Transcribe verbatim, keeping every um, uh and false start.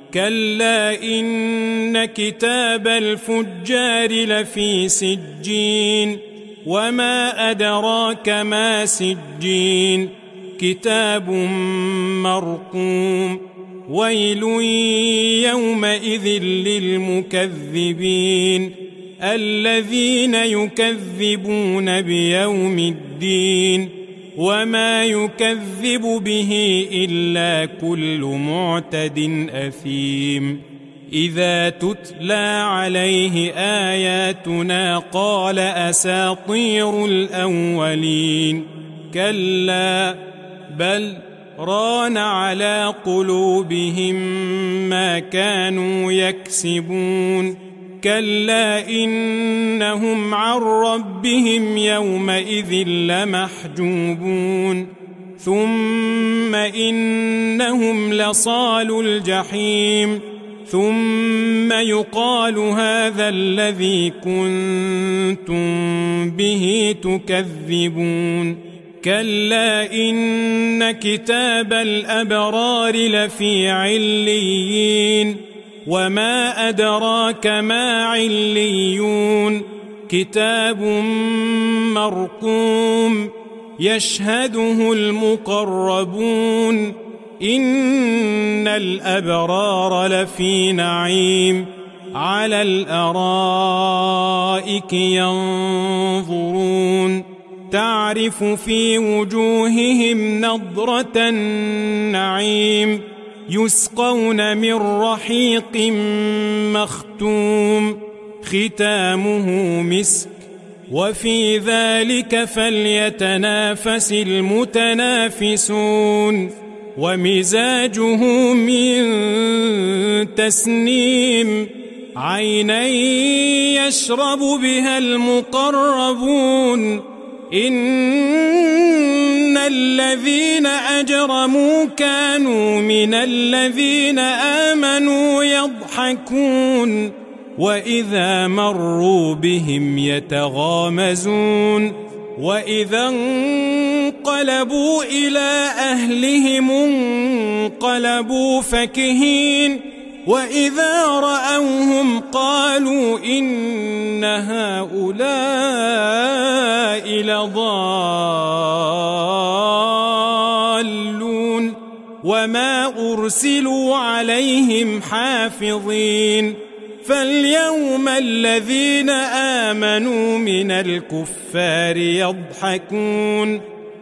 كلا إن كتاب الفجار لفي سجين وما أدراك ما سجين كتاب مرقوم ويل يومئذ للمكذبين الذين يكذبون بيوم الدين وما يكذب به إلا كل معتد أثيم إذا تتلى عليه آياتنا قال أساطير الأولين كلا بل ران على قلوبهم ما كانوا يكسبون كلا إنهم عن ربهم يومئذ لمحجوبون ثم إنهم لصالو الجحيم ثم يقال هذا الذي كنتم به تكذبون كلا إن كتاب الأبرار لفي عليين وما أدراك ما عليون كتاب مرقوم يشهده المقربون إن الأبرار لفي نعيم على الأرائك ينظرون تعرف في وجوههم نضرة النعيم يسقون من رحيق مختوم ختامه مسك وفي ذلك فليتنافس المتنافسون ومزاجه من تسنيم عينا يشرب بها المقربون إن الذين أجرموا كانوا من الذين آمنوا يضحكون وإذا مروا بهم يتغامزون وإذا انقلبوا إلى أهلهم انقلبوا فكهين وإذا رأوهم قالوا إن هؤلاء لضالون وما أرسلوا عليهم حافظين فاليوم الذين آمنوا من الكفار يضحكون